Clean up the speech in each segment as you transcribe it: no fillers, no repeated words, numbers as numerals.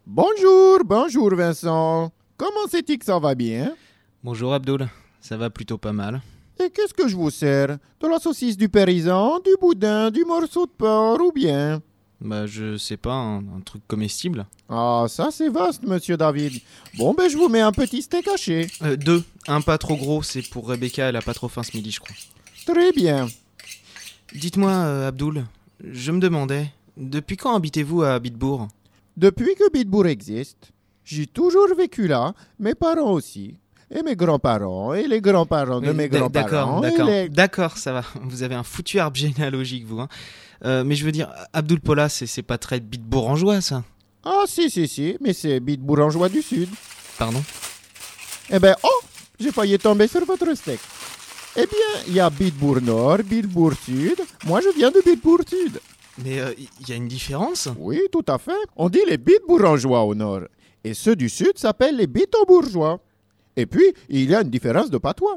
Bonjour Vincent. Comment c'est-il que ça va bien? Bonjour Abdoul, ça va plutôt pas mal. Et qu'est-ce que je vous sers? De la saucisse du paysan, du boudin, du morceau de porc ou bien? Je sais pas, un truc comestible. Ah, ça c'est vaste, monsieur David. Bon, je vous mets un petit steak haché. 2, un pas trop gros, c'est pour Rebecca, elle a pas trop faim ce midi je crois. Très bien. Dites-moi Abdoul, je me demandais, depuis quand habitez-vous à Bitbourg? Depuis que Bitbourg existe, j'ai toujours vécu là, mes parents aussi. Et mes grands-parents, et les grands-parents de mes grands-parents. D'accord, ça va. Vous avez un foutu arbre généalogique, vous. Mais je veux dire, Abdoul Pola, c'est pas très bitbourgeois, ça. Ah, si, mais c'est bitbourgeois du Sud. Pardon? J'ai failli tomber sur votre steak. Eh bien, il y a Bitbourg Nord, Bitbourg Sud. Moi, je viens de Bitbourg Sud. Mais y a une différence? Oui, tout à fait. On dit les bitbourgeois au Nord. Et ceux du Sud s'appellent les bitobourgeois. Et puis, il y a une différence de patois.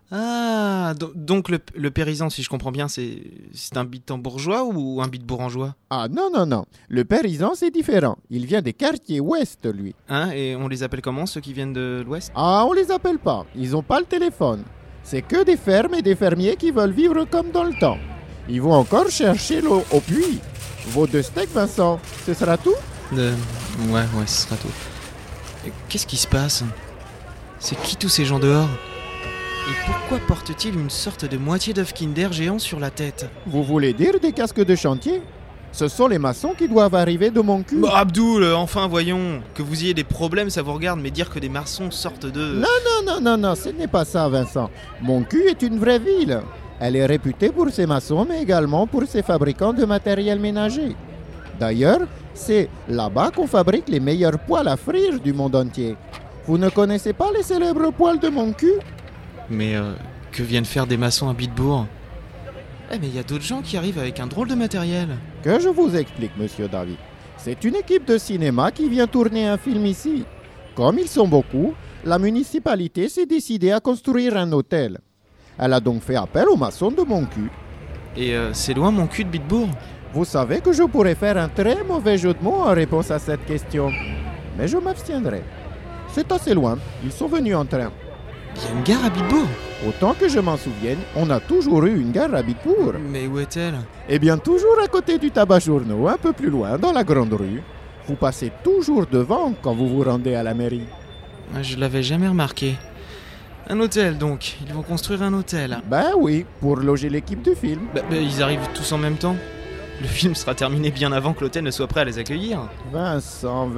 Ah, donc le paysan, si je comprends bien, c'est un bitambourgeois ou un bitbourgeois? Ah non. Le paysan, c'est différent. Il vient des quartiers ouest, lui. Et on les appelle comment, ceux qui viennent de l'ouest? Ah, on les appelle pas. Ils ont pas le téléphone. C'est que des fermes et des fermiers qui veulent vivre comme dans le temps. Ils vont encore chercher l'eau au puits. Vos 2 steaks, Vincent, ce sera tout? Ouais, ce sera tout. Qu'est-ce qui se passe? C'est qui tous ces gens dehors? Et pourquoi portent-ils une sorte de moitié d'œuf Kinder géant sur la tête? Vous voulez dire des casques de chantier? Ce sont les maçons qui doivent arriver de mon cul. Abdoul, enfin voyons. Que vous ayez des problèmes, ça vous regarde, mais dire que des maçons sortent de... Non, ce n'est pas ça, Vincent. Mon cul est une vraie ville. Elle est réputée pour ses maçons, mais également pour ses fabricants de matériel ménager. D'ailleurs, c'est là-bas qu'on fabrique les meilleurs poêles à frire du monde entier. Vous ne connaissez pas les célèbres poêles de mon cul? Mais que viennent faire des maçons à Bitbourg? Mais il y a d'autres gens qui arrivent avec un drôle de matériel. Que je vous explique, monsieur David. C'est une équipe de cinéma qui vient tourner un film ici. Comme ils sont beaucoup, la municipalité s'est décidée à construire un hôtel. Elle a donc fait appel aux maçons de mon cul. Et c'est loin mon cul de Bitbourg? Vous savez que je pourrais faire un très mauvais jeu de mots en réponse à cette question. Mais je m'abstiendrai. C'est assez loin, ils sont venus en train. Il y a une gare à Bitbourg? Autant que je m'en souvienne, on a toujours eu une gare à Bitbourg. Mais où est-elle? Eh bien, toujours à côté du tabac journaux, un peu plus loin, dans la grande rue. Vous passez toujours devant quand vous vous rendez à la mairie. Je l'avais jamais remarqué. Un hôtel donc, ils vont construire un hôtel. Oui, pour loger l'équipe du film. Ils arrivent tous en même temps? Le film sera terminé bien avant que l'hôtel ne soit prêt à les accueillir. Vincent.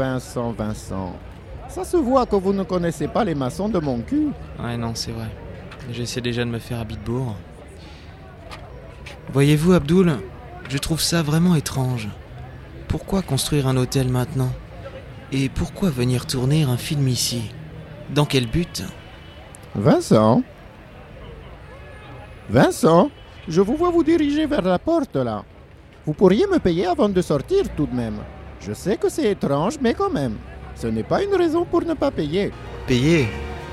Ça se voit que vous ne connaissez pas les maçons de mon cul. Ouais, non, c'est vrai. J'essaie déjà de me faire à Bitbourg. Voyez-vous, Abdoul, je trouve ça vraiment étrange. Pourquoi construire un hôtel maintenant? Et pourquoi venir tourner un film ici? Dans quel but? Vincent, je vous vois vous diriger vers la porte là. Vous pourriez me payer avant de sortir tout de même. Je sais que c'est étrange, mais quand même. Ce n'est pas une raison pour ne pas payer. Payer?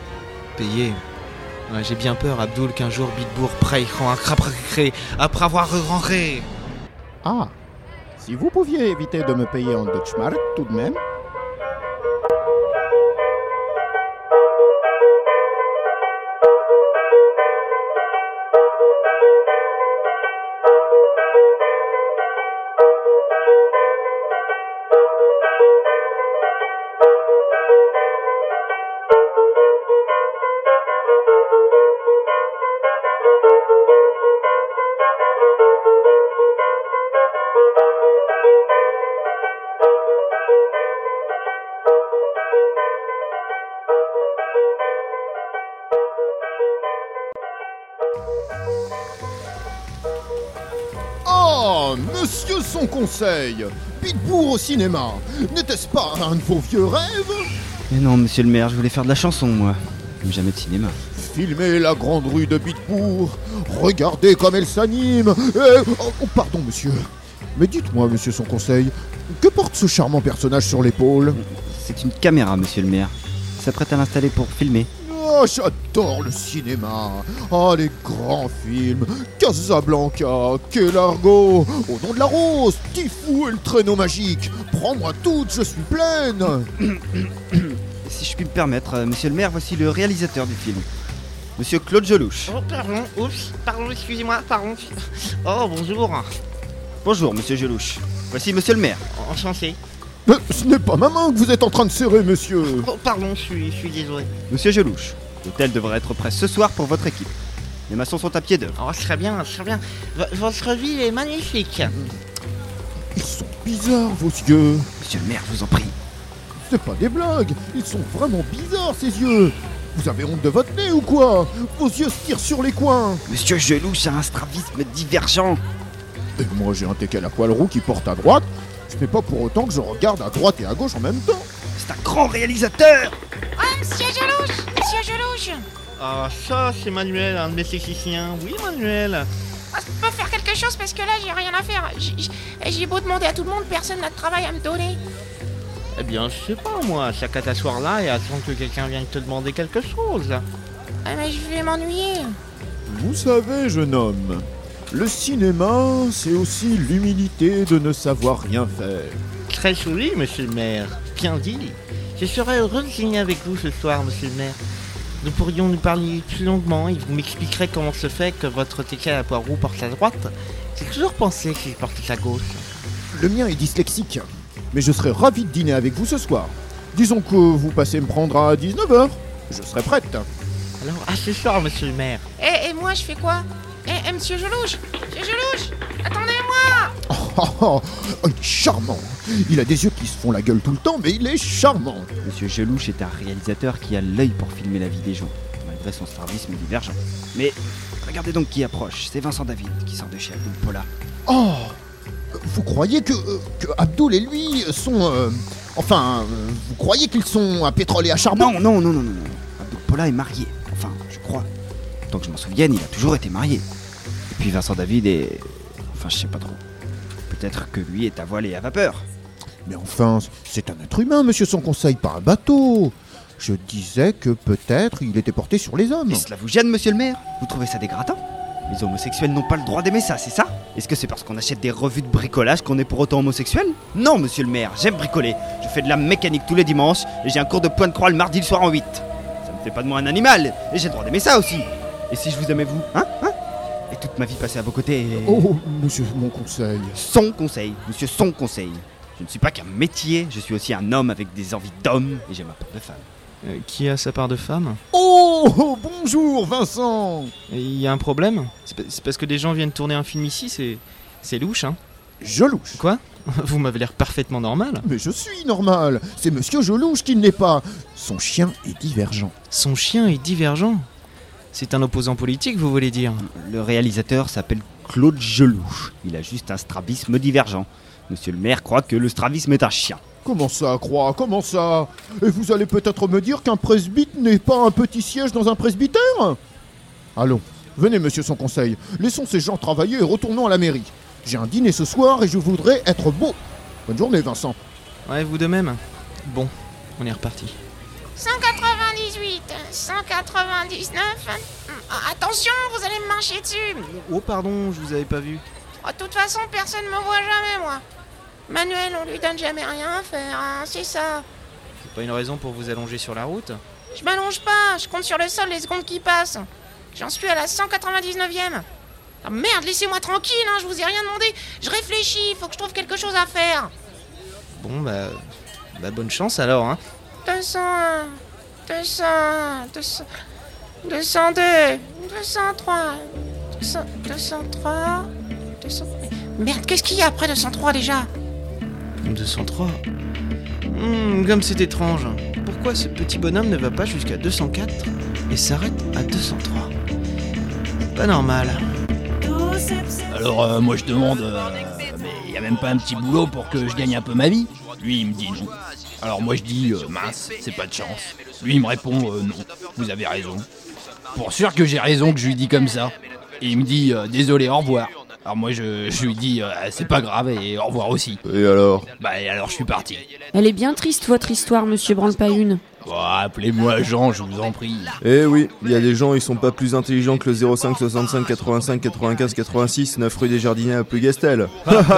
Ouais, j'ai bien peur, Abdoul, qu'un jour Bitbourg après avoir rentré. Ah, si vous pouviez éviter de me payer en Deutschmark tout de même. Ah, monsieur son conseil, Bitbourg au cinéma, n'était-ce pas un de vos vieux rêves? Mais non, monsieur le maire, je voulais faire de la chanson, moi. Comme jamais de cinéma. Filmez la grande rue de Bitbourg, regardez comme elle s'anime. Pardon, monsieur. Mais dites-moi, monsieur son conseil, que porte ce charmant personnage sur l'épaule? C'est une caméra, monsieur le maire. Il s'apprête à l'installer pour filmer. Oh, j'adore le cinéma. Ah, les grands films. Casablanca, Quai Largo, Au nom de la rose, Tifou et le traîneau magique. Prends-moi toutes, je suis pleine. Si je puis me permettre, monsieur le maire, voici le réalisateur du film. Monsieur Claude Gelouche. Oh, pardon, oups, pardon, excusez-moi, pardon. Oh, bonjour. Bonjour, monsieur Gelouche. Voici monsieur le maire. Enchanté. Ce n'est pas ma main que vous êtes en train de serrer, monsieur. Oh, pardon, je suis désolé. Monsieur Gelouche, l'hôtel devrait être prêt ce soir pour votre équipe. Les maçons sont à pied d'œuvre. Oh, très bien, très bien. Votre ville est magnifique. Ils sont bizarres, vos yeux. Monsieur le maire, je vous en prie. C'est pas des blagues. Ils sont vraiment bizarres, ces yeux. Vous avez honte de votre nez ou quoi? Vos yeux se tirent sur les coins. Monsieur Gelouche a un strabisme divergent. Et moi, j'ai un teckel à poil roux qui porte à droite. Ce n'est pas pour autant que je regarde à droite et à gauche en même temps. C'est un grand réalisateur. Oh, monsieur Gelouche! Monsieur Gelouche! Ah, ça, c'est Manuel, un de mes techniciens. Oui, Manuel. Ah, je peux faire quelque chose parce que là, j'ai rien à faire. J'ai beau demander à tout le monde, personne n'a de travail à me donner. Eh bien, je sais pas, moi. Chaque à t'asseoir là et attendre que quelqu'un vienne te demander quelque chose. Ah, mais je vais m'ennuyer. Vous savez, jeune homme, le cinéma, c'est aussi l'humilité de ne savoir rien faire. Très joli, monsieur le maire. Bien dit. Je serais heureux de dîner avec vous ce soir, monsieur le maire. Nous pourrions nous parler plus longuement et vous m'expliquerez comment se fait que votre teckel à poire roux porte à droite. J'ai toujours pensé qu'il portait à gauche. Le mien est dyslexique, mais je serais ravi de dîner avec vous ce soir. Disons que vous passez me prendre à 19h. Je serai prête. Alors, à ce soir, monsieur le maire. Et moi, je fais quoi? Monsieur Gelouche! Monsieur Gelouche! Attendez-moi! Oh, il est charmant. Il a des yeux qui se font la gueule tout le temps, mais il est charmant. Monsieur Gelouche est un réalisateur qui a l'œil pour filmer la vie des gens, malgré son strabisme divergent. Mais regardez donc qui approche. C'est Vincent David qui sort de chez Abdul Pola. Oh, vous croyez que Abdul et lui sont... vous croyez qu'ils sont à pétrole et à charbon? Non. Abdul Pola est marié. Enfin, je crois. Tant que je m'en souvienne, il a toujours été marié. Et puis Vincent David est... Enfin, je sais pas trop. Peut-être que lui est à voile et à vapeur. Mais enfin, c'est un être humain, monsieur son conseil, pas un bateau. Je disais que peut-être il était porté sur les hommes. Et cela vous gêne, monsieur le maire? Vous trouvez ça dégradant? Les homosexuels n'ont pas le droit d'aimer ça, c'est ça? Est-ce que c'est parce qu'on achète des revues de bricolage qu'on est pour autant homosexuel? Non, monsieur le maire, j'aime bricoler. Je fais de la mécanique tous les dimanches et j'ai un cours de point de croix le mardi le soir en 8. Ça ne fait pas de moi un animal, et j'ai le droit d'aimer ça aussi. Et si je vous aimais vous, hein? Et toute ma vie passée à vos côtés et... Oh, monsieur mon conseil. Son conseil, monsieur son conseil. Je ne suis pas qu'un métier, je suis aussi un homme avec des envies d'homme et j'ai ma part de femme. Qui a sa part de femme? Oh, bonjour Vincent. Il y a un problème? C'est parce que des gens viennent tourner un film ici, c'est louche, hein? Gelouche. Quoi? Vous m'avez l'air parfaitement normal. Mais je suis normal. C'est monsieur Gelouche qui ne l'est pas. Son chien est divergent. Son chien est divergent? C'est un opposant politique, vous voulez dire? Le réalisateur s'appelle Claude Gelouche. Il a juste un strabisme divergent. Monsieur le maire croit que le strabisme est un chien. Comment ça, croix? Comment ça? Et vous allez peut-être me dire qu'un presbyte n'est pas un petit siège dans un presbytère? Allons, venez monsieur son conseil. Laissons ces gens travailler et retournons à la mairie. J'ai un dîner ce soir et je voudrais être beau. Bonne journée Vincent. Ouais, vous de même. Bon, on est reparti. 198, 199... Attention, vous allez me marcher dessus! Oh pardon, je vous avais pas vu. Oh, de toute façon, personne me voit jamais, moi. Manuel, on lui donne jamais rien à faire, hein, c'est ça. C'est pas une raison pour vous allonger sur la route? Je m'allonge pas, je compte sur le sol les secondes qui passent. J'en suis à la 199e. Ah merde, laissez-moi tranquille, hein, je vous ai rien demandé. Je réfléchis, faut que je trouve quelque chose à faire. Bon, bah bonne chance alors, hein. 201, 202, 203, 203, 200... Merde, qu'est-ce qu'il y a après 203 déjà? 203. Comme c'est étrange. Pourquoi ce petit bonhomme ne va pas jusqu'à 204 et s'arrête à 203? Pas normal. Alors moi je demande, mais y a même pas un petit boulot pour que je gagne un peu ma vie? Lui il me dit non. Alors moi je dis mince, c'est pas de chance. Lui il me répond non, vous avez raison. Pour sûr que j'ai raison que je lui dis comme ça. Et il me dit désolé, au revoir. Alors moi je lui dis c'est pas grave et au revoir aussi. Et alors? Bah et alors je suis parti. Elle est bien triste votre histoire, monsieur Branle-Pas-Une. Bon, appelez-moi Jean, je vous en prie. Eh oui, il y a des gens, ils sont pas plus intelligents que le 05 65 85 95 86 9 rue des Jardiniers à Plougastel.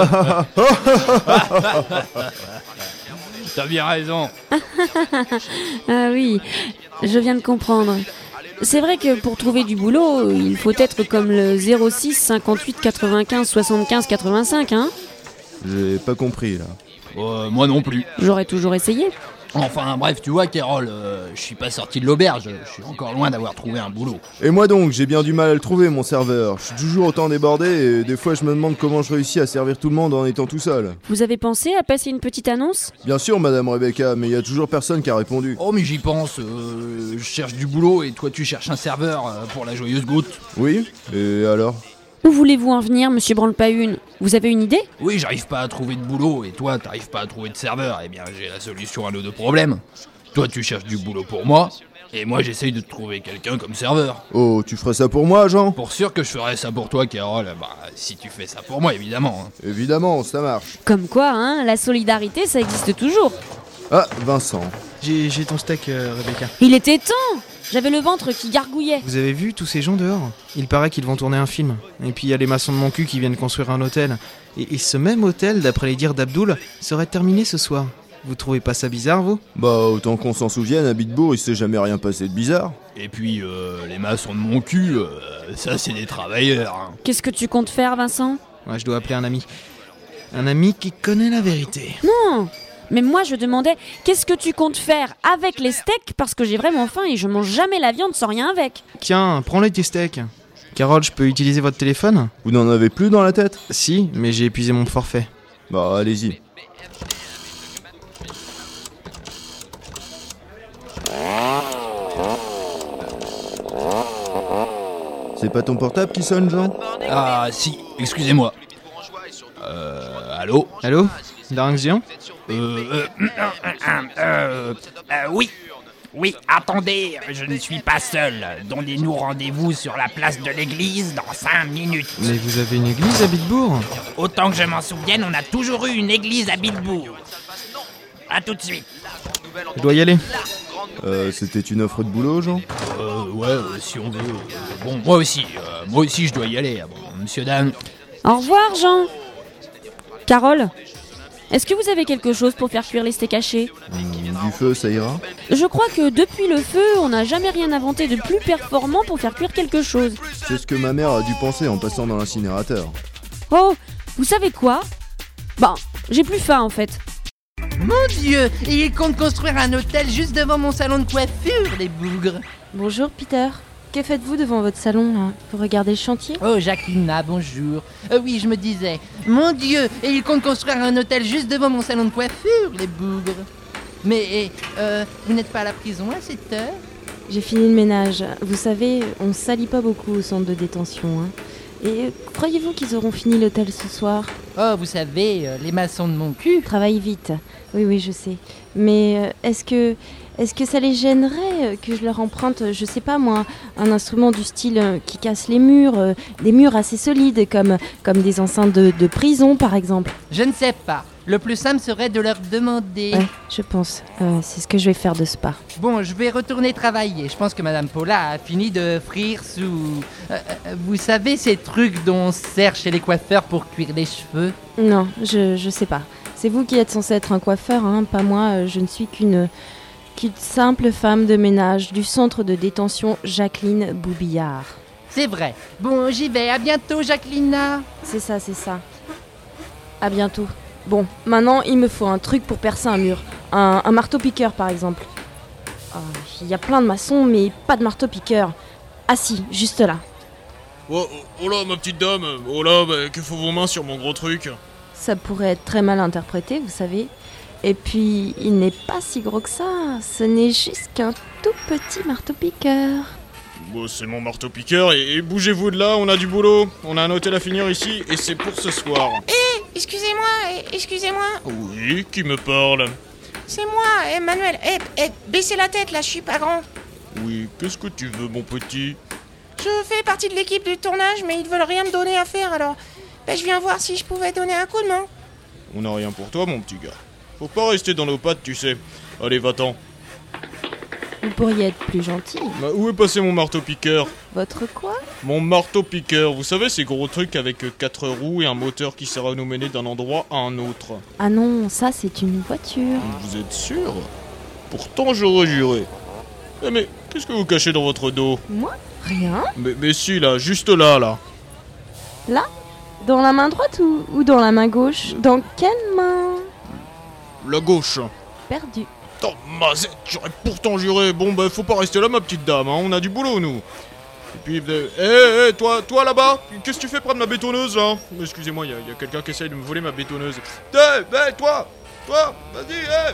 T'as bien raison. Ah oui, je viens de comprendre. C'est vrai que pour trouver du boulot, il faut être comme le 06 58 95 75 85, hein? J'ai pas compris là. Moi non plus. J'aurais toujours essayé. Enfin bref, tu vois Carole, je suis pas sorti de l'auberge, je suis encore loin d'avoir trouvé un boulot. Et moi donc, j'ai bien du mal à le trouver mon serveur. Je suis toujours autant débordé et des fois je me demande comment je réussis à servir tout le monde en étant tout seul. Vous avez pensé à passer une petite annonce? Bien sûr madame Rebecca, mais il y a toujours personne qui a répondu. Oh mais j'y pense, je cherche du boulot et toi tu cherches un serveur pour la Joyeuse Goutte. Oui? Et alors? Où voulez-vous en venir, monsieur Branle-Pas-Une? Vous avez une idée? Oui, j'arrive pas à trouver de boulot et toi t'arrives pas à trouver de serveur. Eh bien j'ai la solution à nos deux problèmes. Toi tu cherches du boulot pour moi et moi j'essaye de te trouver quelqu'un comme serveur. Oh, tu ferais ça pour moi Jean? Pour sûr que je ferais ça pour toi Carole, bah si tu fais ça pour moi évidemment. Évidemment, ça marche. Comme quoi, hein, la solidarité, ça existe toujours. Ah, Vincent. J'ai ton steak, Rebecca. Il était temps! J'avais le ventre qui gargouillait. Vous avez vu tous ces gens dehors? Il paraît qu'ils vont tourner un film. Et puis il y a les maçons de mon cul qui viennent construire un hôtel. Et ce même hôtel, d'après les dires d'Abdoul, serait terminé ce soir. Vous trouvez pas ça bizarre, vous? Bah, autant qu'on s'en souvienne, à Bitbourg, il s'est jamais rien passé de bizarre. Et puis les maçons de mon cul, ça c'est des travailleurs. Hein. Qu'est-ce que tu comptes faire, Vincent? Ouais, je dois appeler un ami. Un ami qui connaît la vérité. Non! Mais moi, je demandais, qu'est-ce que tu comptes faire avec les steaks? Parce que j'ai vraiment faim et je mange jamais la viande sans rien avec. Tiens, prends-les tes steaks. Carole, je peux utiliser votre téléphone? Vous n'en avez plus dans la tête? Si, mais j'ai épuisé mon forfait. Bah, allez-y. C'est pas ton portable qui sonne, Jean? Ah si, excusez-moi. Allô? Allô? Darinx Géant? Oui, attendez, je ne suis pas seul. Donnez-nous rendez-vous sur la place de l'église dans 5 minutes. Mais vous avez une église à Bitbourg? Autant que je m'en souvienne, on a toujours eu une église à Bitbourg. A tout de suite. Je dois y aller. C'était une offre de boulot, Jean? Ouais, si on veut. Bon, moi aussi je dois y aller. Bon, monsieur Dan. Au revoir, Jean. Carole, est-ce que vous avez quelque chose pour faire cuire les steaks hachés? Du feu, ça ira? Je crois que depuis le feu, on n'a jamais rien inventé de plus performant pour faire cuire quelque chose. C'est ce que ma mère a dû penser en passant dans l'incinérateur. Oh, vous savez quoi? Ben, j'ai plus faim en fait. Mon Dieu, ils comptent construire un hôtel juste devant mon salon de coiffure, les bougres. Bonjour Peter. Que faites-vous devant votre salon là? Vous regardez le chantier? Oh Jacqueline, bonjour. Oui, je me disais, mon Dieu, et ils comptent construire un hôtel juste devant mon salon de coiffure, les bougres. Mais vous n'êtes pas à la prison à cette heure? J'ai fini le ménage. Vous savez, on salit pas beaucoup au centre de détention. Hein. Et croyez-vous qu'ils auront fini l'hôtel ce soir? Oh, vous savez, les maçons de mon cul. Travaillent vite. Oui, je sais. Mais est-ce que ça les gênerait que je leur emprunte, je sais pas moi, un instrument du style qui casse les murs, des murs assez solides, comme des enceintes de prison par exemple? Je ne sais pas. Le plus simple serait de leur demander. Ouais, je pense. C'est ce que je vais faire de ce pas. Bon, je vais retourner travailler. Je pense que Madame Paula a fini de frire sous... vous savez ces trucs dont on sert chez les coiffeurs pour cuire les cheveux? Non, je sais pas. C'est vous qui êtes censé être un coiffeur, hein, pas moi. Je ne suis qu'une simple femme de ménage du centre de détention Jacqueline Boubillard. C'est vrai. Bon, j'y vais. À bientôt, Jacqueline. C'est ça. À bientôt. Bon, maintenant, il me faut un truc pour percer un mur. Un marteau-piqueur, par exemple. Il y a plein de maçons, mais pas de marteau-piqueur. Ah si, juste là. Oh là, ma petite dame. Oh là, que font vos mains sur mon gros truc? Ça pourrait être très mal interprété, vous savez. Et puis, il n'est pas si gros que ça. Ce n'est juste qu'un tout petit marteau-piqueur. Bon, c'est mon marteau-piqueur et bougez-vous de là, on a du boulot. On a un hôtel à finir ici et c'est pour ce soir. Excusez-moi. Oui, qui me parle? C'est moi, Emmanuel. Baissez la tête là, je suis pas grand. Oui, qu'est-ce que tu veux, mon petit? Je fais partie de l'équipe du tournage, mais ils veulent rien me donner à faire, alors... Ben, je viens voir si je pouvais donner un coup de main. On n'a rien pour toi, mon petit gars. Faut pas rester dans nos pattes, tu sais. Allez, va-t'en. Vous pourriez être plus gentil. Bah, où est passé mon marteau-piqueur? Votre quoi? Mon marteau-piqueur, vous savez, ces gros trucs avec 4 roues et un moteur qui sert à nous mener d'un endroit à un autre. Ah non, ça c'est une voiture. Vous êtes sûr? Pourtant, j'aurais juré. Mais qu'est-ce que vous cachez dans votre dos? Moi? Rien. Mais si, là, juste là. Là? Dans la main droite ou dans la main gauche? Dans quelle main? La gauche. Perdu. Oh, mazette, j'aurais pourtant juré. Bon, bah, faut pas rester là, ma petite dame, hein. On a du boulot, nous. Et puis, toi là-bas, qu'est-ce que tu fais près de ma bétonneuse, là? Excusez-moi, y a quelqu'un qui essaye de me voler ma bétonneuse. Toi, vas-y,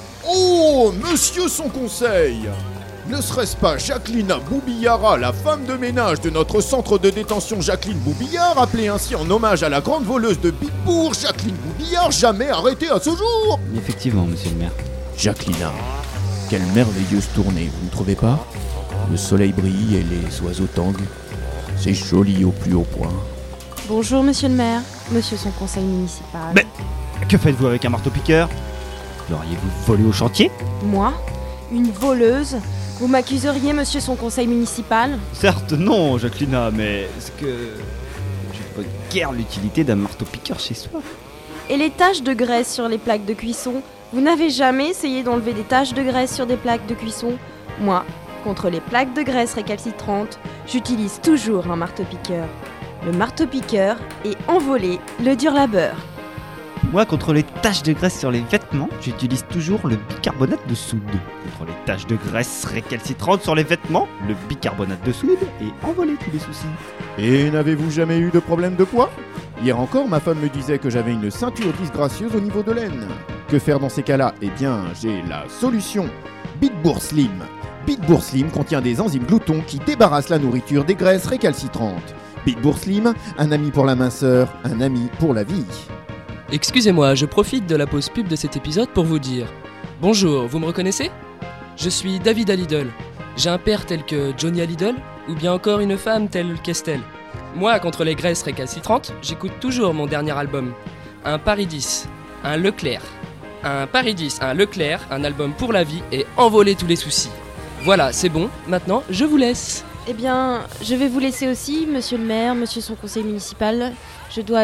Oh, monsieur son conseil! Ne serait-ce pas Jacqueline Boubillara, la femme de ménage de notre centre de détention Jacqueline Boubillard, appelée ainsi en hommage à la grande voleuse de Bitbourg, Jacqueline Boubillard, jamais arrêtée à ce jour? Effectivement, monsieur le maire. Jacqueline, quelle merveilleuse tournée, vous ne trouvez pas? Le soleil brille et les oiseaux tanguent. C'est joli au plus haut point. Bonjour, monsieur le maire. Monsieur son conseil municipal. Mais que faites-vous avec un marteau-piqueur? L'auriez-vous volé au chantier? Moi? Une voleuse? Vous m'accuseriez, monsieur son conseil municipal? Certes, non, Jacqueline, mais est-ce que je ne vois guère l'utilité d'un marteau-piqueur chez soi? Et les taches de graisse sur les plaques de cuisson? Vous n'avez jamais essayé d'enlever des taches de graisse sur des plaques de cuisson? Moi, contre les plaques de graisse récalcitrantes, j'utilise toujours un marteau-piqueur. Le marteau-piqueur est envolé le dur labeur. Moi, contre les taches de graisse sur les vêtements, j'utilise toujours le bicarbonate de soude. Contre les taches de graisse récalcitrantes sur les vêtements, le bicarbonate de soude est envolé tous les soucis. Et n'avez-vous jamais eu de problème de poids? Hier encore, ma femme me disait que j'avais une ceinture disgracieuse au niveau de l'aine. Que faire dans ces cas-là? Eh bien, j'ai la solution. Bitbourg Slim. Bitbourg Slim contient des enzymes gloutons qui débarrassent la nourriture des graisses récalcitrantes. Bitbourg Slim, un ami pour la minceur, un ami pour la vie. Excusez-moi, je profite de la pause pub de cet épisode pour vous dire bonjour, vous me reconnaissez? Je suis David Hallydoll. J'ai un père tel que Johnny Hallydoll, ou bien encore une femme telle qu'Estelle. Moi, contre les graisses récalcitrantes, j'écoute toujours mon dernier album. Un Paris 10, un Leclerc. Un Paris 10, un Leclerc, un album pour la vie et envoler tous les soucis. Voilà, c'est bon, maintenant je vous laisse. Eh bien, je vais vous laisser aussi, monsieur le maire, monsieur son conseil municipal. Je dois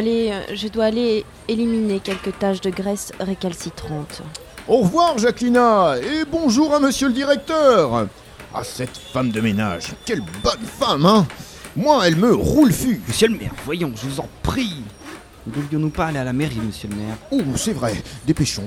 aller éliminer quelques taches de graisse récalcitrantes. Au revoir, Jacquelina, et bonjour à monsieur le directeur. Ah, cette femme de ménage, quelle bonne femme, hein. Moi, elle me roule fût. Monsieur le maire, voyons, je vous en prie. Ne devions-nous pas aller à la mairie, monsieur le maire? Oh, c'est vrai, dépêchons.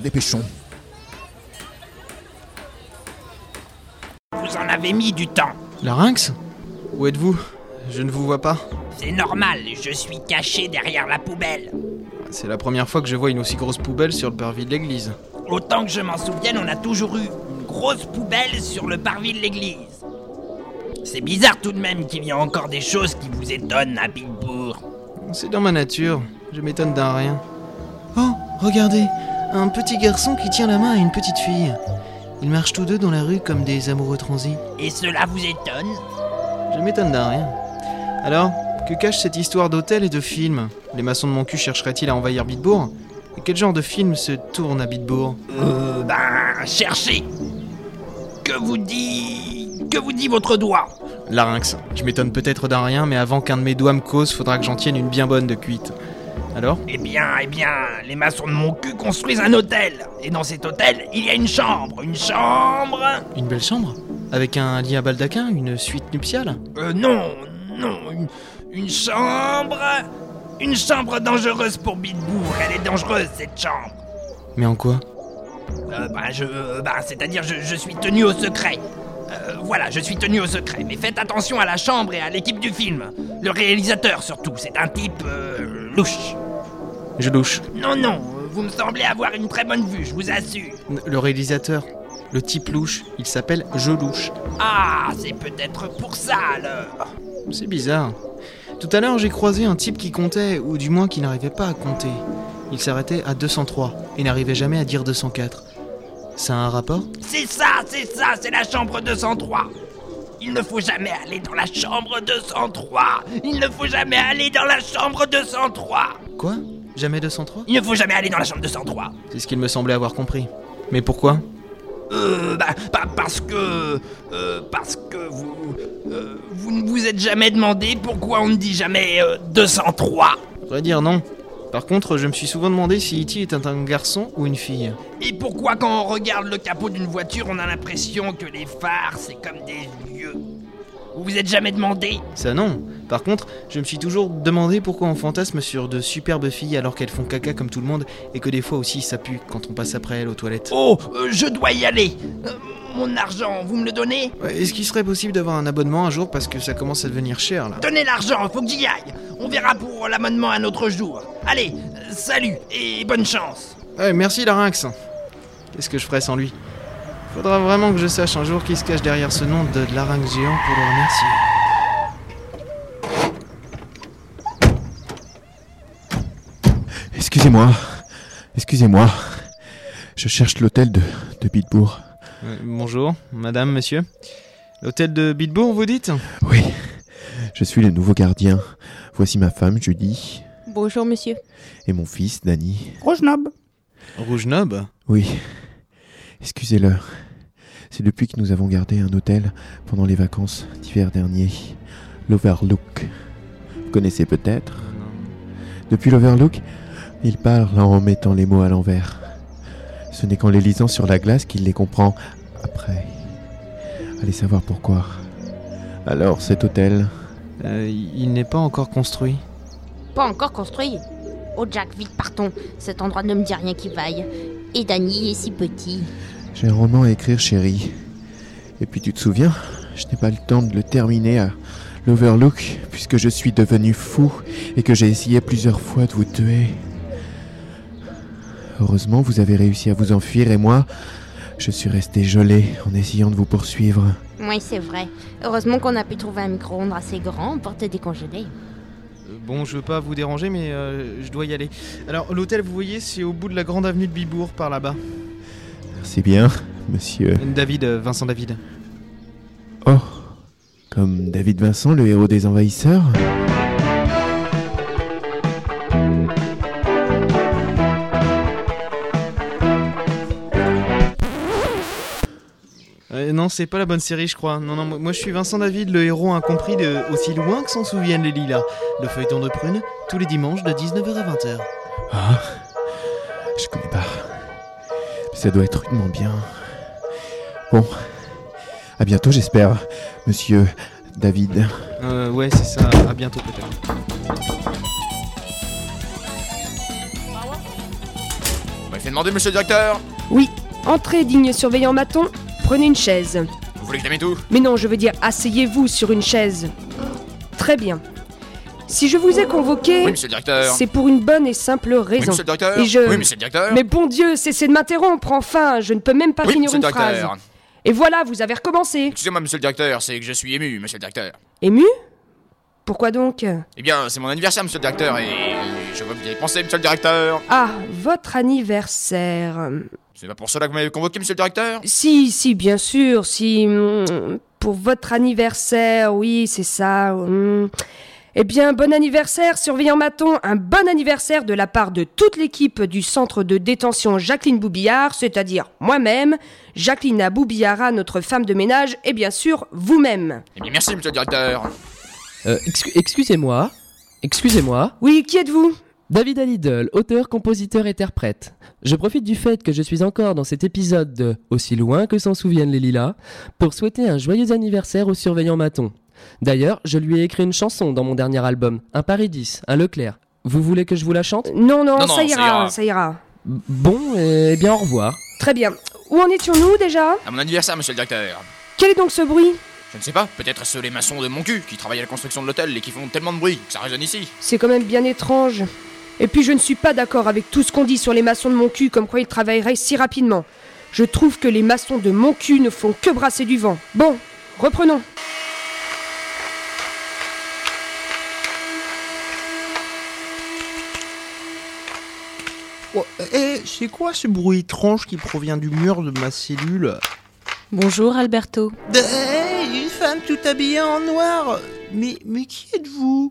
Vous en avez mis du temps. Larynx? Où êtes-vous? Je ne vous vois pas. C'est normal, je suis caché derrière la poubelle. C'est la première fois que je vois une aussi grosse poubelle sur le parvis de l'église. Autant que je m'en souvienne, on a toujours eu une grosse poubelle sur le parvis de l'église. C'est bizarre tout de même qu'il y ait encore des choses qui vous étonnent à Bitbourg. C'est dans ma nature, je m'étonne d'un rien. Oh, regardez, un petit garçon qui tient la main à une petite fille. Ils marchent tous deux dans la rue comme des amoureux transis. Et cela vous étonne? Je m'étonne d'un rien. Alors, que cache cette histoire d'hôtel et de film? Les maçons de mon cul chercheraient-ils à envahir Bitbourg? Et quel genre de film se tourne à Bitbourg? Cherchez. Que vous dit votre doigt? Larynx, je m'étonne peut-être d'un rien, mais avant qu'un de mes doigts me cause, faudra que j'en tienne une bien bonne de cuite. Alors? Eh bien, les maçons de mon cul construisent un hôtel. Et dans cet hôtel, il y a une chambre. Une belle chambre? Avec un lit à baldaquin, une suite nuptiale? Non, une chambre... Une chambre dangereuse pour Bitbourg. Elle est dangereuse, cette chambre. Mais en quoi? C'est-à-dire, je suis tenu au secret. Voilà, je suis tenu au secret. Mais faites attention à la chambre et à l'équipe du film. Le réalisateur, surtout. C'est un type... louche. Je louche. Non, vous me semblez avoir une très bonne vue, je vous assure. Le réalisateur, le type louche, il s'appelle Je louche. Ah, c'est peut-être pour ça, alors. C'est bizarre. Tout à l'heure, j'ai croisé un type qui comptait, ou du moins qui n'arrivait pas à compter. Il s'arrêtait à 203 et n'arrivait jamais à dire 204. Ça a un rapport? C'est ça, c'est la chambre 203. Il ne faut jamais aller dans la chambre 203. Quoi ? Jamais 203 ? Il ne faut jamais aller dans la chambre 203. C'est ce qu'il me semblait avoir compris. Mais pourquoi ? Parce que vous ne vous êtes jamais demandé pourquoi on ne dit jamais 203. À vrai dire, non. Par contre, je me suis souvent demandé si E.T. était un garçon ou une fille. Et pourquoi quand on regarde le capot d'une voiture, on a l'impression que les phares, c'est comme des yeux ? Vous vous êtes jamais demandé ? Ça non. Par contre, je me suis toujours demandé pourquoi on fantasme sur de superbes filles alors qu'elles font caca comme tout le monde et que des fois aussi ça pue quand on passe après elles aux toilettes. Oh, je dois y aller. Mon argent, vous me le donnez ? Est-ce qu'il serait possible d'avoir un abonnement un jour parce que ça commence à devenir cher là ? Donnez l'argent, faut que j'y aille. On verra pour l'abonnement un autre jour. Allez, salut et bonne chance. Ouais, merci Larynx. Qu'est-ce que je ferais sans lui ? Faudra vraiment que je sache un jour qui se cache derrière ce nom de Larynx géant pour le remercier. Excusez-moi. Je cherche l'hôtel de Bitbourg. Bonjour, madame, monsieur. L'hôtel de Bitbourg, vous dites ? Oui, je suis le nouveau gardien. Voici ma femme, Julie. Bonjour, monsieur. Et mon fils, Danny. Rouge-Nob. Rouge-Nob ? Oui. Excusez-le. C'est depuis que nous avons gardé un hôtel pendant les vacances d'hiver dernier. L'Overlook. Vous connaissez peut-être ? Depuis l'Overlook, il parle en mettant les mots à l'envers. Ce n'est qu'en les lisant sur la glace qu'il les comprend après. Allez savoir pourquoi. Alors, cet hôtel... il n'est pas encore construit. Pas encore construit ? Oh Jack, vite partons. Cet endroit ne me dit rien qui vaille. Et Danny est si petit. J'ai un roman à écrire, chérie. Et puis tu te souviens, je n'ai pas le temps de le terminer à l'Overlook, puisque je suis devenu fou et que j'ai essayé plusieurs fois de vous tuer. Heureusement, vous avez réussi à vous enfuir et moi, je suis resté gelé en essayant de vous poursuivre. Oui, c'est vrai. Heureusement qu'on a pu trouver un micro-ondes assez grand pour te décongeler. Bon, je veux pas vous déranger, mais je dois y aller. Alors, l'hôtel, vous voyez, c'est au bout de la grande avenue de Bitbourg, par là-bas. Merci bien, monsieur. David, Vincent David. Oh, comme David Vincent, le héros des envahisseurs ? Non, c'est pas la bonne série, je crois. Non, moi je suis Vincent David, le héros incompris de Aussi loin que s'en souviennent les lilas. Le feuilleton de Prune, tous les dimanches de 19h à 20h. Ah, je connais pas. Mais ça doit être rudement bien. Bon, à bientôt j'espère, monsieur David. Ouais, c'est ça, à bientôt peut-être. On m'a fait demander, monsieur le directeur. Oui, entrez, digne surveillant Maton. Prenez une chaise. Vous voulez que je la mette où ? Mais non, je veux dire, asseyez-vous sur une chaise. Très bien. Si je vous ai convoqué, oui, monsieur le directeur. C'est pour une bonne et simple raison. Oui, monsieur le directeur. Oui, monsieur le directeur. Mais bon Dieu, cessez de m'interrompre, enfin, je ne peux même pas finir une phrase. Et voilà, vous avez recommencé. Excusez-moi, monsieur le directeur, c'est que je suis ému, monsieur le directeur. Ému ? Pourquoi donc ? Eh bien, c'est mon anniversaire, monsieur le directeur, et je vois que vous y avez pensé, monsieur le directeur. Ah, votre anniversaire. C'est pas pour cela que vous m'avez convoqué, monsieur le directeur ? Si, bien sûr, si... Pour votre anniversaire, oui, c'est ça. Eh bien, bon anniversaire, surveillant Maton, un bon anniversaire de la part de toute l'équipe du centre de détention Jacqueline Boubillard, c'est-à-dire moi-même, Jacqueline Aboubillara, notre femme de ménage, et bien sûr, vous-même. Eh bien, merci, monsieur le directeur. Excusez-moi. Oui, qui êtes-vous ? David Hallydoll, auteur, compositeur, interprète. Je profite du fait que je suis encore dans cet épisode de Aussi loin que s'en souviennent les lilas pour souhaiter un joyeux anniversaire au surveillant Maton. D'ailleurs, je lui ai écrit une chanson dans mon dernier album, un Paris 10, un Leclerc. Vous voulez que je vous la chante ? Non, ça ira. Bon, eh bien au revoir. Très bien. Où en étions-nous déjà ? À mon anniversaire, monsieur le directeur. Quel est donc ce bruit ? Je ne sais pas, peut-être ceux les maçons de mon cul qui travaillent à la construction de l'hôtel et qui font tellement de bruit que ça résonne ici. C'est quand même bien étrange. Et puis je ne suis pas d'accord avec tout ce qu'on dit sur les maçons de mon cul comme quoi ils travailleraient si rapidement. Je trouve que les maçons de mon cul ne font que brasser du vent. Bon, reprenons. Oh, c'est quoi ce bruit étrange qui provient du mur de ma cellule ? Bonjour Alberto. Une femme tout habillée en noir. Mais qui êtes-vous ?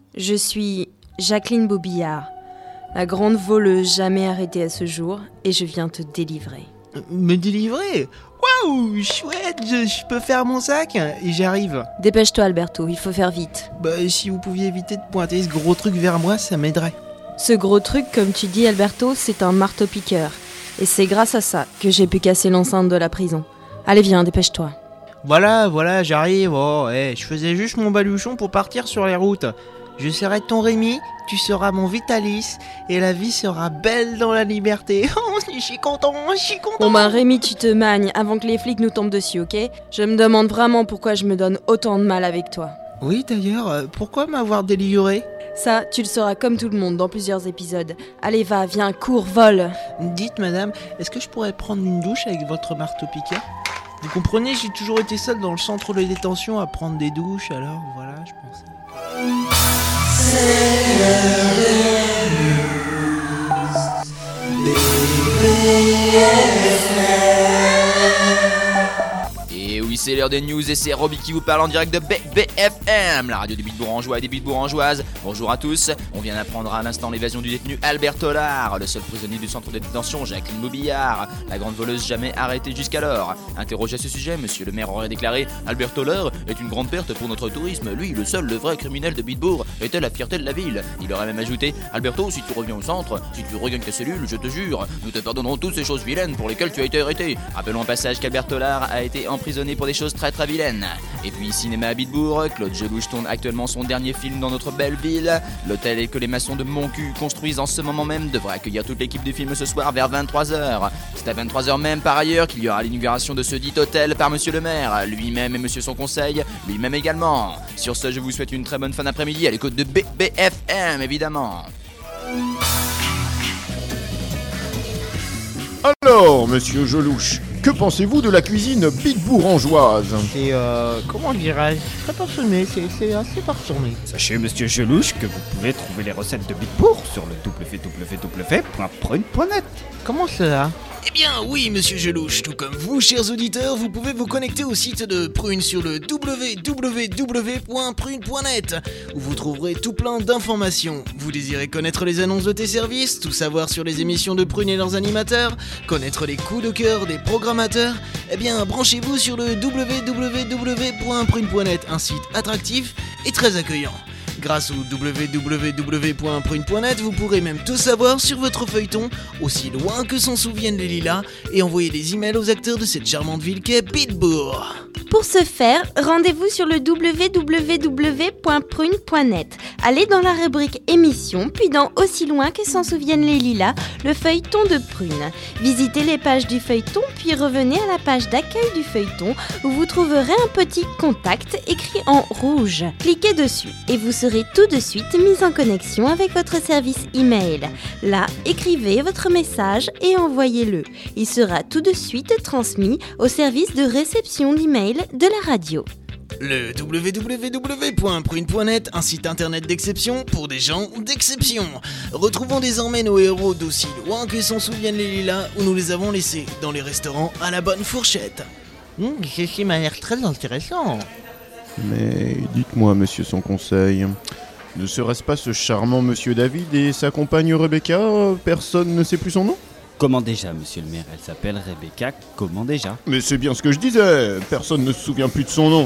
Je suis Jacqueline Boubillard. la grande voleuse jamais arrêtée à ce jour, et je viens te délivrer. Me délivrer? Waouh, chouette, je peux faire mon sac et j'arrive. Dépêche-toi Alberto, il faut faire vite. Bah si vous pouviez éviter de pointer ce gros truc vers moi, ça m'aiderait. Ce gros truc, comme tu dis Alberto, c'est un marteau-piqueur. Et c'est grâce à ça que j'ai pu casser l'enceinte de la prison. Allez viens, dépêche-toi. Voilà, j'arrive. Oh, je faisais juste mon baluchon pour partir sur les routes. Je serai ton Rémi, tu seras mon Vitalis, et la vie sera belle dans la liberté. Oh, je suis content. Bon ben Rémi, tu te magnes avant que les flics nous tombent dessus, ok? Je me demande vraiment pourquoi je me donne autant de mal avec toi. Oui, d'ailleurs, pourquoi m'avoir délivré? Ça, tu le sauras comme tout le monde dans plusieurs épisodes. Allez, va, viens, cours, vole. Dites, madame, est-ce que je pourrais prendre une douche avec votre marteau-piqueur? Vous comprenez, j'ai toujours été seul dans le centre de détention à prendre des douches, alors voilà, je pensais... Et oui, c'est l'heure des news et c'est Roby qui vous parle en direct de BFM, la radio des Beat bourgeois et des Beat bourgeoises. Bonjour à tous, on vient d'apprendre à l'instant l'évasion du détenu Albert Tollard, le seul prisonnier du centre de détention Jacqueline Maubillard, la grande voleuse jamais arrêtée jusqu'alors. Interrogé à ce sujet, monsieur le maire aurait déclaré « Albert Tollard est une grande perte pour notre tourisme, lui, le seul, le vrai criminel de Beatbourg, était la fierté de la ville. » Il aurait même ajouté « Alberto, si tu reviens au centre, si tu regagnes ta cellule, je te jure, nous te pardonnerons toutes ces choses vilaines pour lesquelles tu as été arrêté. » Rappelons au passage qu'Albert Tollard a été emprisonné pour des choses très très vilaines. Et puis cinéma à Beatbourg, Claude Gelouche tourne actuellement son dernier film dans notre belle ville. L'hôtel que les maçons de Moncu construisent en ce moment même devrait accueillir toute l'équipe du film ce soir vers 23h. C'est à 23h même par ailleurs qu'il y aura l'inauguration de ce dit hôtel par monsieur le maire, lui-même et monsieur son conseil, lui-même également. Sur ce, je vous souhaite une très bonne fin d'après-midi à l'écoute de BFM évidemment. Alors, monsieur Gelouche, que pensez-vous de la cuisine bitbourgeoise? C'est, comment dirais-je, très parsemé, c'est assez parsemé. Sachez, monsieur Gelouche, que vous pouvez trouver les recettes de Beatbourg sur le www.prune.net. Comment cela? Eh bien oui, monsieur Gelouche, tout comme vous, chers auditeurs, vous pouvez vous connecter au site de Prune sur le www.prune.net, où vous trouverez tout plein d'informations. Vous désirez connaître les annonces de tes services, tout savoir sur les émissions de Prune et leurs animateurs, connaître les coups de cœur des programmateurs? Eh bien, branchez-vous sur le www.prune.net, un site attractif et très accueillant. Grâce au www.prune.net, vous pourrez même tout savoir sur votre feuilleton, aussi loin que s'en souviennent les lilas, et envoyer des emails aux acteurs de cette charmante ville qu'est Beatbourg. Pour ce faire, rendez-vous sur le www.prune.net. Allez dans la rubrique émission, puis dans Aussi loin que s'en souviennent les lilas, le feuilleton de Prune. Visitez les pages du feuilleton, puis revenez à la page d'accueil du feuilleton, où vous trouverez un petit contact écrit en rouge. Cliquez dessus et vous serez tout de suite mis en connexion avec votre service email. Là, écrivez votre message et envoyez-le. Il sera tout de suite transmis au service de réception d'email de la radio. Le www.prune.net, un site internet d'exception pour des gens d'exception. Retrouvons désormais nos héros d'aussi loin que s'en souviennent les lilas, où nous les avons laissés dans les restaurants à la bonne fourchette. Ceci m'a l'air très intéressant. Mais dites-moi, monsieur son conseil, ne serait-ce pas ce charmant monsieur David et sa compagne Rebecca? Personne ne sait plus son nom? Comment déjà, monsieur le maire? Elle s'appelle Rebecca, comment déjà? Mais c'est bien ce que je disais, personne ne se souvient plus de son nom.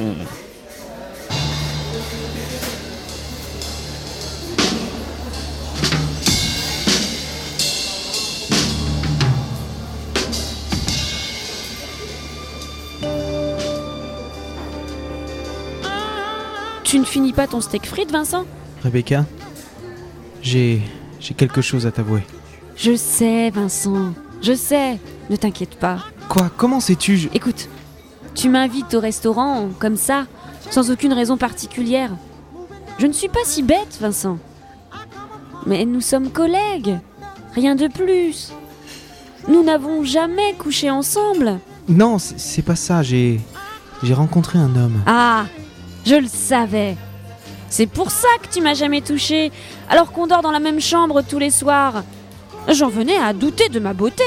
Tu ne finis pas ton steak frites, Vincent? Rebecca, j'ai quelque chose à t'avouer. Je sais, Vincent, je sais, ne t'inquiète pas. Quoi? Comment sais-tu? Écoute, tu m'invites au restaurant, comme ça, sans aucune raison particulière. Je ne suis pas si bête, Vincent. Mais nous sommes collègues, rien de plus. Nous n'avons jamais couché ensemble. Non, c'est pas ça, j'ai rencontré un homme. Ah, je le savais. C'est pour ça que tu m'as jamais touché, alors qu'on dort dans la même chambre tous les soirs. J'en venais à douter de ma beauté.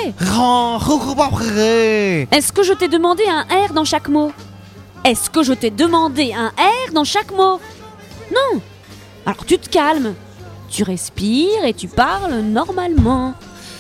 Est-ce que je t'ai demandé un R dans chaque mot? Est-ce que je t'ai demandé un R dans chaque mot? Non. Alors tu te calmes. Tu respires et tu parles normalement.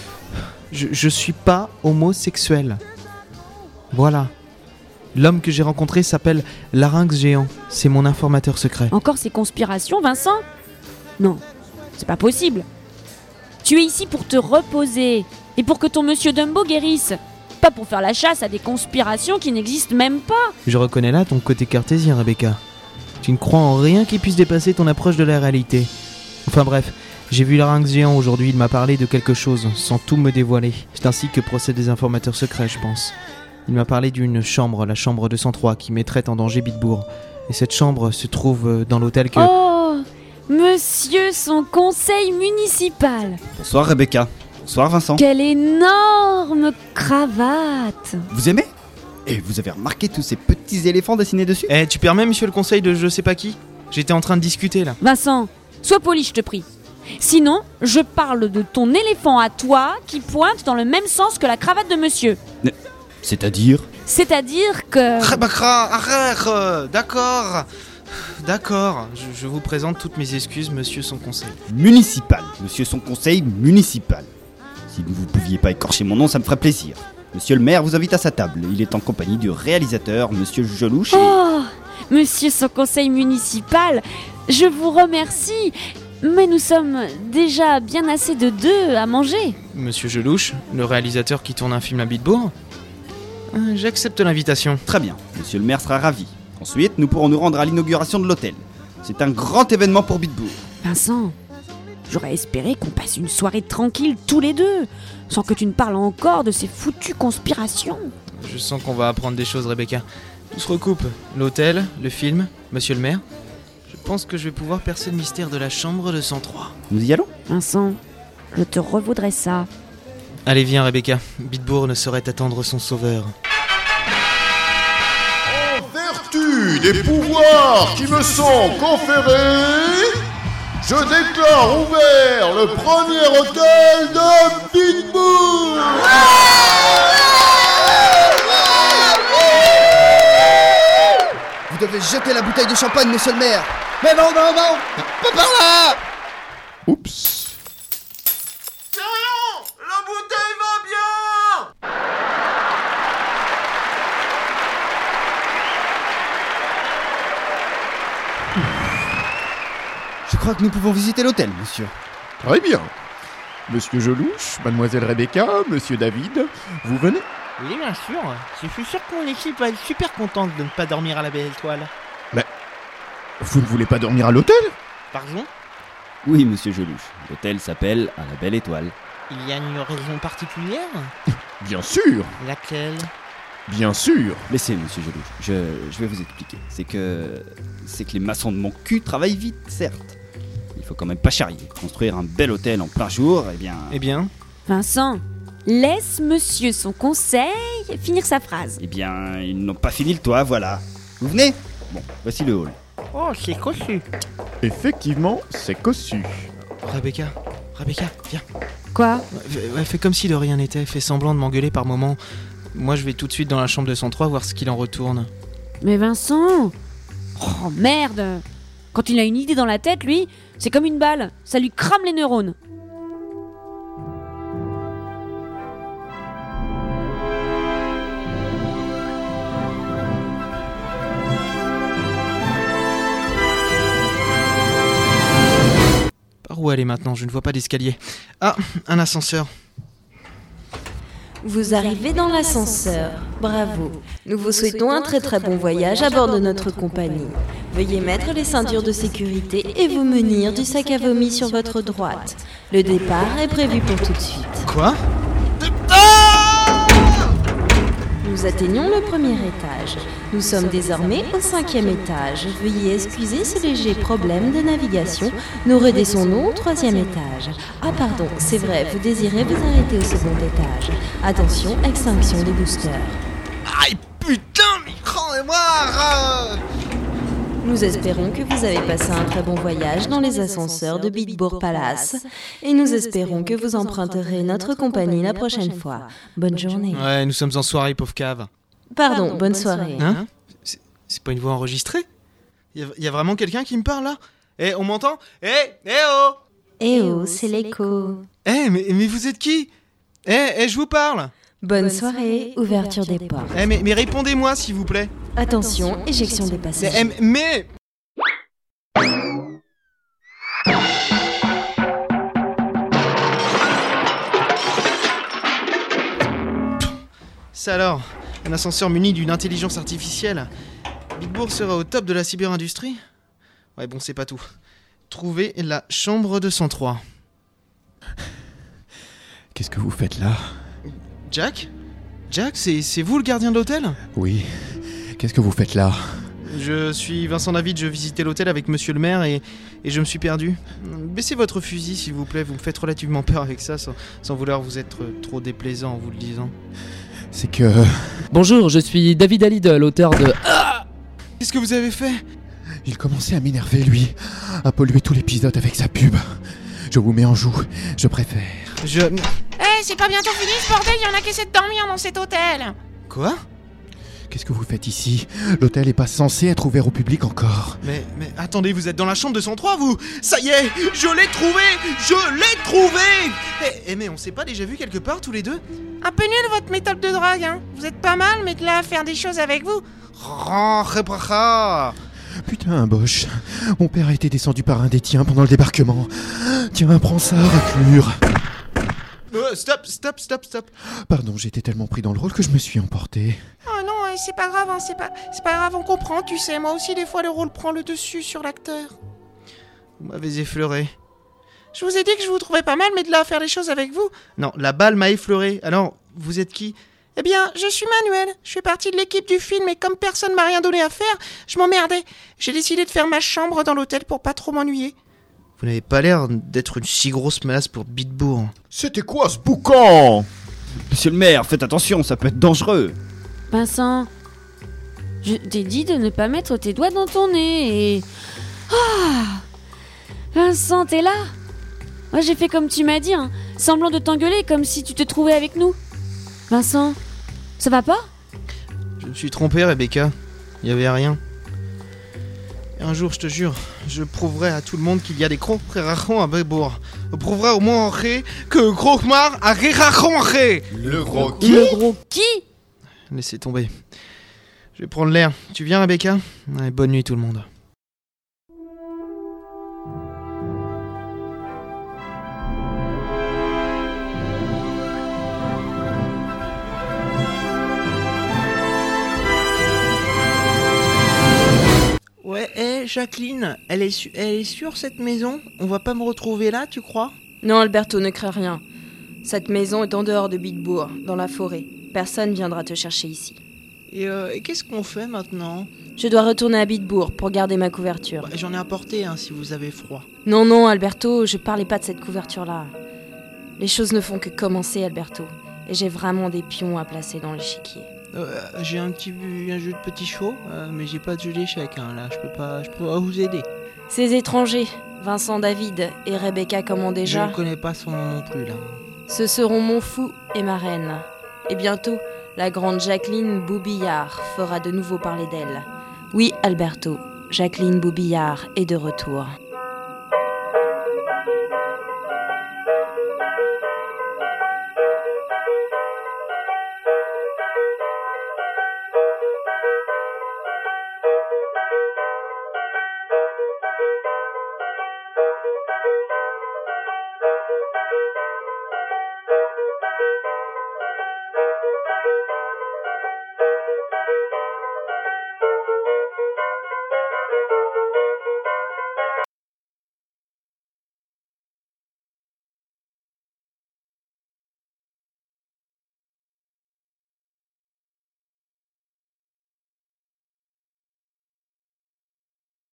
Je suis pas homosexuel. Voilà. L'homme que j'ai rencontré s'appelle Larynx Géant. C'est mon informateur secret. Encore ces conspirations, Vincent? Non, c'est pas possible. Tu es ici pour te reposer et pour que ton monsieur Dumbo guérisse. Pas pour faire la chasse à des conspirations qui n'existent même pas. Je reconnais là ton côté cartésien, Rebecca. Tu ne crois en rien qui puisse dépasser ton approche de la réalité. Enfin bref, j'ai vu Larynx Géant aujourd'hui, il m'a parlé de quelque chose, sans tout me dévoiler. C'est ainsi que procèdent les informateurs secrets, je pense. Il m'a parlé d'une chambre, la chambre 203, qui mettrait en danger Bitbourg. Et cette chambre se trouve dans l'hôtel que... Oh, monsieur son conseil municipal. Bonsoir Rebecca. Bonsoir Vincent. Quelle énorme cravate. Vous aimez? Et vous avez remarqué tous ces petits éléphants dessinés dessus? Tu permets, monsieur le conseil de je sais pas qui? J'étais en train de discuter là. Vincent, sois poli, je te prie. Sinon, je parle de ton éléphant à toi qui pointe dans le même sens que la cravate de monsieur. C'est-à-dire? C'est-à-dire que... Rebecca, arrête. D'accord. Je vous présente toutes mes excuses, monsieur son conseil. Municipal. Monsieur son conseil municipal. Si vous ne pouviez pas écorcher mon nom, ça me ferait plaisir. Monsieur le maire vous invite à sa table. Il est en compagnie du réalisateur, monsieur Gelouche. Oh, monsieur son conseil municipal, je vous remercie. Mais nous sommes déjà bien assez de deux à manger. Monsieur Gelouche, le réalisateur qui tourne un film à Bitbourg. J'accepte l'invitation. Très bien, monsieur le maire sera ravi. Ensuite, nous pourrons nous rendre à l'inauguration de l'hôtel. C'est un grand événement pour Bitbourg. Vincent, j'aurais espéré qu'on passe une soirée tranquille tous les deux, sans que tu ne parles encore de ces foutues conspirations. Je sens qu'on va apprendre des choses, Rebecca. Tout se recoupe. L'hôtel, le film, monsieur le maire. Je pense que je vais pouvoir percer le mystère de la chambre 203. Nous y allons? Vincent, je te revaudrais ça. Allez, viens, Rebecca. Bitbourg ne saurait attendre son sauveur. En vertu des pouvoirs qui me sont conférés, je déclare ouvert le premier hôtel de Bitbourg. Vous devez jeter la bouteille de champagne, monsieur le maire. Mais non, pas par là. Oups. La bouteille va bien! Je crois que nous pouvons visiter l'hôtel, monsieur. Très bien. Monsieur Gelouche, mademoiselle Rebecca, monsieur David, vous venez? Oui, bien sûr. Je suis sûr que mon équipe va être super contente de ne pas dormir à la Belle Étoile. Mais vous ne voulez pas dormir à l'hôtel? Pardon? Oui, monsieur Gelouche. L'hôtel s'appelle à la Belle Étoile. Il y a une raison particulière? Bien sûr. Laquelle? Bien sûr. Laissez, monsieur Gelouche. Je vais vous expliquer. C'est que les maçons de mon cul travaillent vite, certes. Il faut quand même pas charrier. Construire un bel hôtel en plein jour, Eh bien... Vincent, laisse monsieur son conseil finir sa phrase. Eh bien, ils n'ont pas fini le toit, voilà. Vous venez? Bon, voici le hall. Oh, c'est cossu. Effectivement, c'est cossu. Rebecca, viens. Quoi? Fais comme si de rien n'était. Fais semblant de m'engueuler par moments. Moi, je vais tout de suite dans la chambre 203 voir ce qu'il en retourne. Mais Vincent! Oh merde! Quand il a une idée dans la tête, lui, c'est comme une balle. Ça lui crame les neurones. Par où aller maintenant? Je ne vois pas d'escalier. Ah, un ascenseur. Vous arrivez dans l'ascenseur. Bravo. Nous vous souhaitons un très très bon voyage à bord de notre compagnie. Veuillez mettre les ceintures de sécurité et vous munir du sac à vomi sur votre droite. Le départ est prévu pour tout de suite. Quoi? Nous atteignons le premier étage. Nous sommes désormais au 5e étage. Veuillez excuser ce léger problème de navigation. Nous redescendons au 3e étage. Ah pardon, c'est vrai, vous désirez vous arrêter au 2e étage. Attention, extinction des boosters. Aïe putain, mais crevez-moi! Nous espérons que vous avez passé un très bon voyage dans les ascenseurs de Bitbourg Palace. Et nous espérons que vous emprunterez notre compagnie la prochaine fois. Bonne journée. Ouais, nous sommes en soirée, pauvre cave. Pardon, bonne soirée. Hein? C'est pas une voix enregistrée? Y a vraiment quelqu'un qui me parle là? On m'entend? Oh! Eh oh, c'est l'écho. Mais vous êtes qui je vous parle. Bonne soirée, ouverture des portes. Mais répondez-moi s'il vous plaît. Attention, éjection des passagers. Mais... Ça alors, un ascenseur muni d'une intelligence artificielle. Bitbourg sera au top de la cyberindustrie ? Ouais, bon, c'est pas tout. Trouvez la chambre 203. Qu'est-ce que vous faites là? Jack, c'est vous le gardien de l'hôtel ? Oui. Qu'est-ce que vous faites là? Je suis Vincent David, je visitais l'hôtel avec monsieur le maire et je me suis perdu. Baissez votre fusil s'il vous plaît, vous me faites relativement peur avec ça sans vouloir vous être trop déplaisant en vous le disant. C'est que... Bonjour, je suis David Halidol, auteur de... Qu'est-ce que vous avez fait ? Il commençait à m'énerver, lui. À polluer tout l'épisode avec sa pub. Je vous mets en joue, je préfère. C'est pas bientôt fini ce bordel, y en a qui essaient de dormir dans cet hôtel. Quoi ? Qu'est-ce que vous faites ici? L'hôtel est pas censé être ouvert au public encore. Mais attendez, vous êtes dans la chambre 203, vous? Ça y est, je l'ai trouvé. Mais on s'est pas déjà vu quelque part tous les deux? Un peu nul votre méthode de drague, hein. Vous êtes pas mal, mais de là à faire des choses avec vous... Putain, Bosch. Mon père a été descendu par un des tiens pendant le débarquement. Tiens, prends ça, raclure. Stop. Pardon, j'étais tellement pris dans le rôle que je me suis emporté. Oh non, c'est pas grave, hein, c'est pas grave, on comprend, tu sais. Moi aussi, des fois, le rôle prend le dessus sur l'acteur. Vous m'avez effleuré. Je vous ai dit que je vous trouvais pas mal, mais de là à faire les choses avec vous... Non, la balle m'a effleuré. Alors, vous êtes qui? Eh bien, je suis Manuel, je fais partie de l'équipe du film et comme personne m'a rien donné à faire, je m'emmerdais. J'ai décidé de faire ma chambre dans l'hôtel pour pas trop m'ennuyer. Vous n'avez pas l'air d'être une si grosse menace pour Bitbourg. C'était quoi ce boucan? Monsieur le maire, faites attention, ça peut être dangereux. Vincent, je t'ai dit de ne pas mettre tes doigts dans ton nez et... Vincent, t'es là? Moi j'ai fait comme tu m'as dit, hein, semblant de t'engueuler comme si tu te trouvais avec nous. Vincent, ça va pas? Je me suis trompé, Rebecca. Il y avait rien. Et un jour, je te jure, je prouverai à tout le monde qu'il y a des crocs-prérachons à Bitbourg. Je prouverai au moins en ré que Croque-Mar a rérachon en ré. Le gros qui? Le gros qui? Laissez tomber. Je vais prendre l'air. Tu viens, Rebecca? Allez, bonne nuit tout le monde. Ouais, Jacqueline, elle est sûre cette maison? On va pas me retrouver là, tu crois? Non, Alberto, ne crains rien. Cette maison est en dehors de Bitbourg, dans la forêt. Personne viendra te chercher ici. Et qu'est-ce qu'on fait maintenant? Je dois retourner à Bitbourg pour garder ma couverture. J'en ai apporté, si vous avez froid. Non, Alberto, je parlais pas de cette couverture-là. Les choses ne font que commencer, Alberto. Et j'ai vraiment des pions à placer dans l'échiquier. J'ai un jeu de petit chaud, mais j'ai pas de jeu d'échecs, là, je peux pas vous aider. Ces étrangers, Vincent David et Rebecca comment déjà... Je ne connais pas son nom non plus, là. Ce seront mon fou et ma reine. Et bientôt, la grande Jacqueline Boubillard fera de nouveau parler d'elle. Oui, Alberto, Jacqueline Boubillard est de retour.